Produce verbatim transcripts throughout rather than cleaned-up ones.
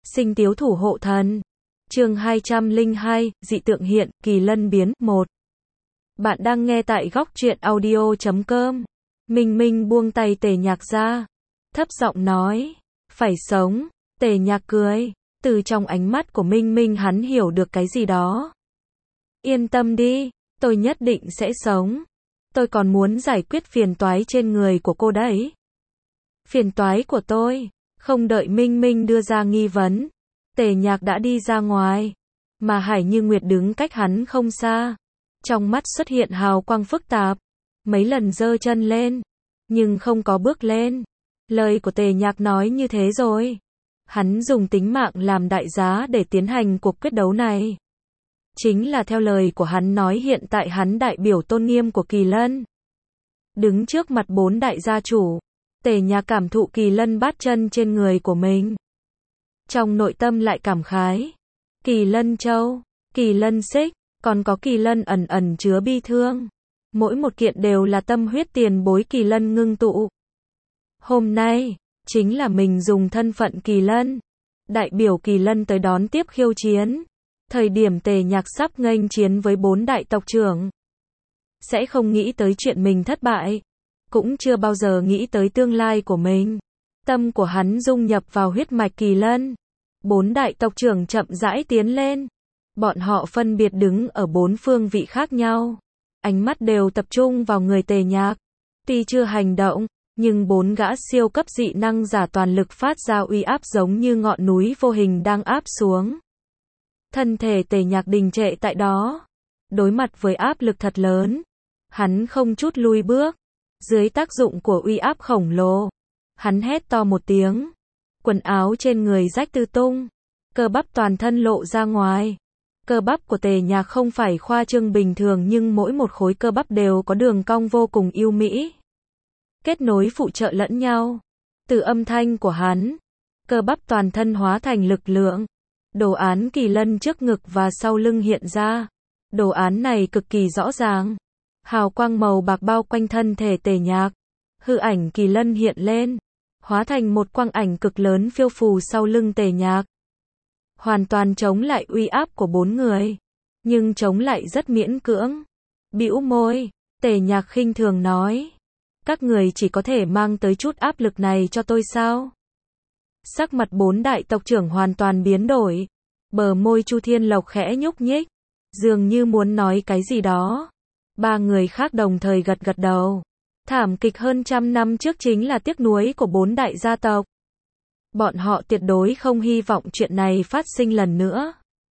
Sinh Tiếu Thủ Hộ Thần. Chương hai trăm lẻ hai, dị tượng hiện, kỳ lân biến, một. Bạn đang nghe tại góc truyện audio chấm com. Minh Minh buông tay Tề Nhạc ra, thấp giọng nói, phải sống. Tề Nhạc cười, từ trong ánh mắt của Minh Minh hắn hiểu được cái gì đó. Yên tâm đi, tôi nhất định sẽ sống. Tôi còn muốn giải quyết phiền toái trên người của cô đấy. Phiền toái của tôi? Không đợi Minh Minh đưa ra nghi vấn, Tề Nhạc đã đi ra ngoài, mà Hải Như Nguyệt đứng cách hắn không xa. Trong mắt xuất hiện hào quang phức tạp, mấy lần giơ chân lên, nhưng không có bước lên. Lời của Tề Nhạc nói như thế rồi. Hắn dùng tính mạng làm đại giá để tiến hành cuộc quyết đấu này. Chính là theo lời của hắn nói, hiện tại hắn đại biểu tôn nghiêm của Kỳ Lân. Đứng trước mặt bốn đại gia chủ, Tề Nhạc cảm thụ Kỳ Lân bát chân trên người của mình. Trong nội tâm lại cảm khái. Kỳ Lân châu, Kỳ Lân xích, còn có Kỳ Lân ẩn ẩn chứa bi thương. Mỗi một kiện đều là tâm huyết tiền bối Kỳ Lân ngưng tụ. Hôm nay, chính là mình dùng thân phận Kỳ Lân, đại biểu Kỳ Lân tới đón tiếp khiêu chiến. Thời điểm Tề Nhạc sắp nghênh chiến với bốn đại tộc trưởng, sẽ không nghĩ tới chuyện mình thất bại, cũng chưa bao giờ nghĩ tới tương lai của mình. Tâm của hắn dung nhập vào huyết mạch Kỳ Lân. Bốn đại tộc trưởng chậm rãi tiến lên. Bọn họ phân biệt đứng ở bốn phương vị khác nhau. Ánh mắt đều tập trung vào người Tề Nhạc. Tuy chưa hành động, nhưng bốn gã siêu cấp dị năng giả toàn lực phát ra uy áp giống như ngọn núi vô hình đang áp xuống. Thân thể Tề Nhạc đình trệ tại đó. Đối mặt với áp lực thật lớn, hắn không chút lùi bước. Dưới tác dụng của uy áp khổng lồ, hắn hét to một tiếng. Quần áo trên người rách tứ tung, cơ bắp toàn thân lộ ra ngoài. Cơ bắp của Tề Nhạc không phải khoa trương bình thường, nhưng mỗi một khối cơ bắp đều có đường cong vô cùng yêu mỹ, kết nối phụ trợ lẫn nhau. Từ âm thanh của hắn, cơ bắp toàn thân hóa thành lực lượng. Đồ án Kỳ Lân trước ngực và sau lưng hiện ra. Đồ án này cực kỳ rõ ràng. Hào quang màu bạc bao quanh thân thể Tề Nhạc. Hư ảnh Kỳ Lân hiện lên, hóa thành một quang ảnh cực lớn phiêu phù sau lưng Tề Nhạc. Hoàn toàn chống lại uy áp của bốn người, nhưng chống lại rất miễn cưỡng. Bĩu môi, Tề Nhạc khinh thường nói, các người chỉ có thể mang tới chút áp lực này cho tôi sao? Sắc mặt bốn đại tộc trưởng hoàn toàn biến đổi. Bờ môi Chu Thiên Lộc khẽ nhúc nhích, dường như muốn nói cái gì đó. Ba người khác đồng thời gật gật đầu. Thảm kịch hơn trăm năm trước chính là tiếc nuối của bốn đại gia tộc. Bọn họ tuyệt đối không hy vọng chuyện này phát sinh lần nữa.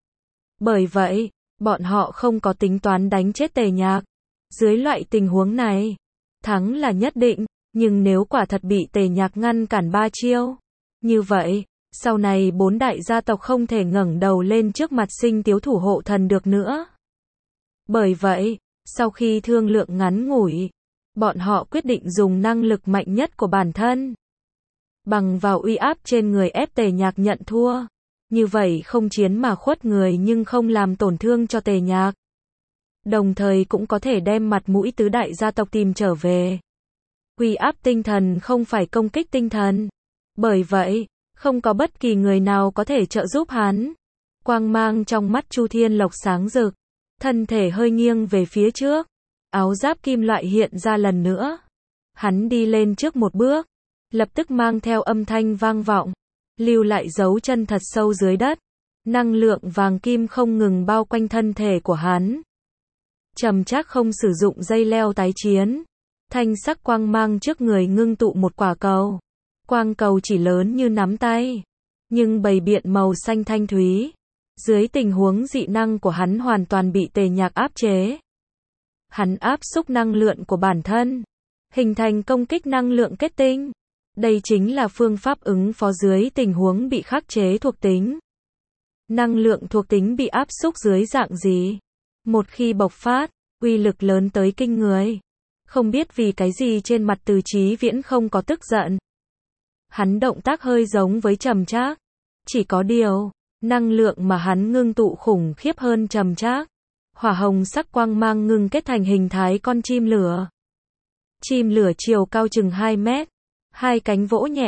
Bởi vậy, bọn họ không có tính toán đánh chết Tề Nhạc. Dưới loại tình huống này, thắng là nhất định, nhưng nếu quả thật bị Tề Nhạc ngăn cản ba chiêu, như vậy, sau này bốn đại gia tộc không thể ngẩng đầu lên trước mặt Sinh Tiếu Thủ Hộ Thần được nữa. Bởi vậy, sau khi thương lượng ngắn ngủi, bọn họ quyết định dùng năng lực mạnh nhất của bản thân, bằng vào uy áp trên người ép Tề Nhạc nhận thua. Như vậy không chiến mà khuất người nhưng không làm tổn thương cho Tề Nhạc. Đồng thời cũng có thể đem mặt mũi tứ đại gia tộc tìm trở về. Uy áp tinh thần không phải công kích tinh thần. Bởi vậy, không có bất kỳ người nào có thể trợ giúp hắn. Quang mang trong mắt Chu Thiên Lộc sáng rực. Thân thể hơi nghiêng về phía trước. Áo giáp kim loại hiện ra lần nữa. Hắn đi lên trước một bước, lập tức mang theo âm thanh vang vọng, lưu lại dấu chân thật sâu dưới đất. Năng lượng vàng kim không ngừng bao quanh thân thể của hắn. Trầm trác không sử dụng dây leo tái chiến. Thanh sắc quang mang trước người ngưng tụ một quả cầu. Quang cầu chỉ lớn như nắm tay, nhưng bày biện màu xanh thanh thúy. Dưới tình huống dị năng của hắn hoàn toàn bị Tề Nhạc áp chế. Hắn áp xúc năng lượng của bản thân, hình thành công kích năng lượng kết tinh. Đây chính là phương pháp ứng phó dưới tình huống bị khắc chế thuộc tính. Năng lượng thuộc tính bị áp xúc dưới dạng gì? Một khi bộc phát, uy lực lớn tới kinh người. Không biết vì cái gì trên mặt Từ Chí Viễn không có tức giận. Hắn động tác hơi giống với Trầm Trác. Chỉ có điều, năng lượng mà hắn ngưng tụ khủng khiếp hơn Trầm Trác. Hỏa hồng sắc quang mang ngưng kết thành hình thái con chim lửa. Chim lửa chiều cao chừng hai mét. Hai cánh vỗ nhẹ,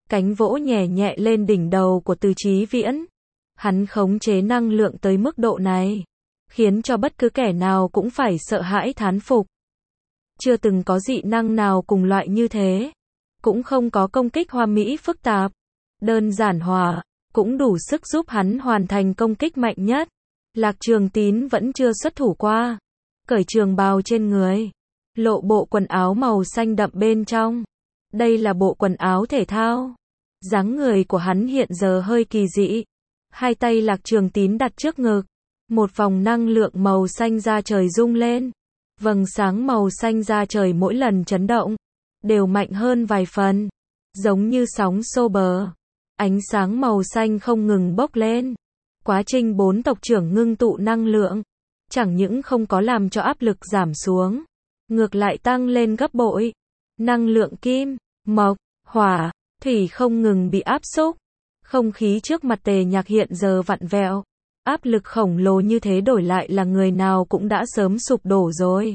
Cánh vỗ nhẹ nhẹ lên đỉnh đầu của Từ Chí Viễn. Hắn khống chế năng lượng tới mức độ này, khiến cho bất cứ kẻ nào cũng phải sợ hãi thán phục. Chưa từng có dị năng nào cùng loại như thế. Cũng không có công kích hoa mỹ phức tạp. Đơn giản hòa, cũng đủ sức giúp hắn hoàn thành công kích mạnh nhất. Lạc Trường Tín vẫn chưa xuất thủ qua. Cởi trường bào trên người, lộ bộ quần áo màu xanh đậm bên trong. Đây là bộ quần áo thể thao. Dáng người của hắn hiện giờ hơi kỳ dị. Hai tay Lạc Trường Tín đặt trước ngực. Một vòng năng lượng màu xanh da trời rung lên. Vầng sáng màu xanh da trời mỗi lần chấn động, đều mạnh hơn vài phần. Giống như sóng xô bờ. Ánh sáng màu xanh không ngừng bốc lên. Quá trình bốn tộc trưởng ngưng tụ năng lượng, chẳng những không có làm cho áp lực giảm xuống, ngược lại tăng lên gấp bội. Năng lượng kim, mộc, hỏa, thủy không ngừng bị áp xúc. Không khí trước mặt Tề Nhạc hiện giờ vặn vẹo. Áp lực khổng lồ như thế đổi lại là người nào cũng đã sớm sụp đổ rồi.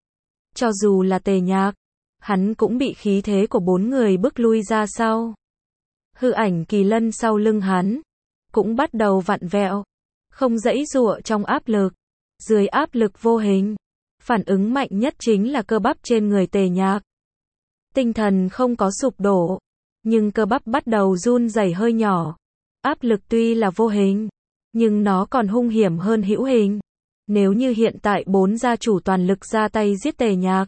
Cho dù là Tề Nhạc, hắn cũng bị khí thế của bốn người bức lui ra sau. Hư ảnh kỳ lân sau lưng hắn cũng bắt đầu vặn vẹo, không giãy giụa trong áp lực. Dưới áp lực vô hình, phản ứng mạnh nhất chính là cơ bắp trên người Tề Nhạc. Tinh thần không có sụp đổ, nhưng cơ bắp bắt đầu run rẩy hơi nhỏ. Áp lực tuy là vô hình, nhưng nó còn hung hiểm hơn hữu hình. Nếu như hiện tại bốn gia chủ toàn lực ra tay giết Tề Nhạc,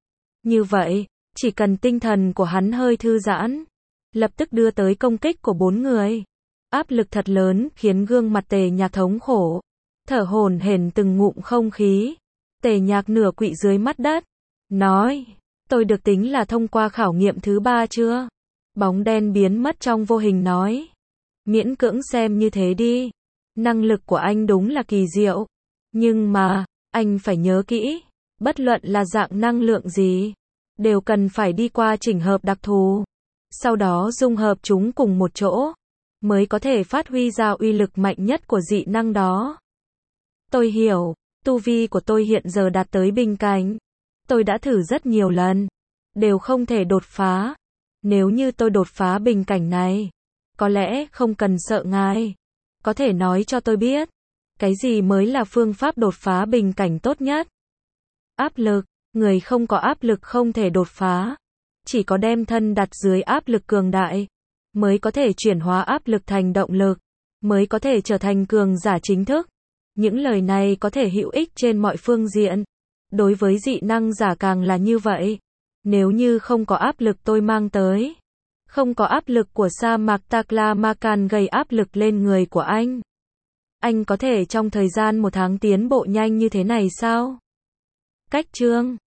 như vậy, chỉ cần tinh thần của hắn hơi thư giãn, lập tức đưa tới công kích của bốn người. Áp lực thật lớn khiến gương mặt Tề Nhạc thống khổ, thở hổn hển từng ngụm không khí. Tề Nhạc nửa quỵ dưới mắt đất, nói, tôi được tính là thông qua khảo nghiệm thứ ba chưa? Bóng đen biến mất trong vô hình nói, miễn cưỡng xem như thế đi. Năng lực của anh đúng là kỳ diệu, nhưng mà, anh phải nhớ kỹ, bất luận là dạng năng lượng gì, đều cần phải đi qua chỉnh hợp đặc thù, sau đó dung hợp chúng cùng một chỗ, mới có thể phát huy ra uy lực mạnh nhất của dị năng đó. Tôi hiểu, tu vi của tôi hiện giờ đạt tới bình cảnh. Tôi đã thử rất nhiều lần, đều không thể đột phá. Nếu như tôi đột phá bình cảnh này, có lẽ không cần sợ ngài. Có thể nói cho tôi biết, cái gì mới là phương pháp đột phá bình cảnh tốt nhất? Áp lực, người không có áp lực không thể đột phá. Chỉ có đem thân đặt dưới áp lực cường đại, mới có thể chuyển hóa áp lực thành động lực, mới có thể trở thành cường giả chính thức. Những lời này có thể hữu ích trên mọi phương diện. Đối với dị năng giả càng là như vậy. Nếu như không có áp lực tôi mang tới, không có áp lực của sa mạc Taklamakan gây áp lực lên người của anh, anh có thể trong thời gian một tháng tiến bộ nhanh như thế này sao? Cách chương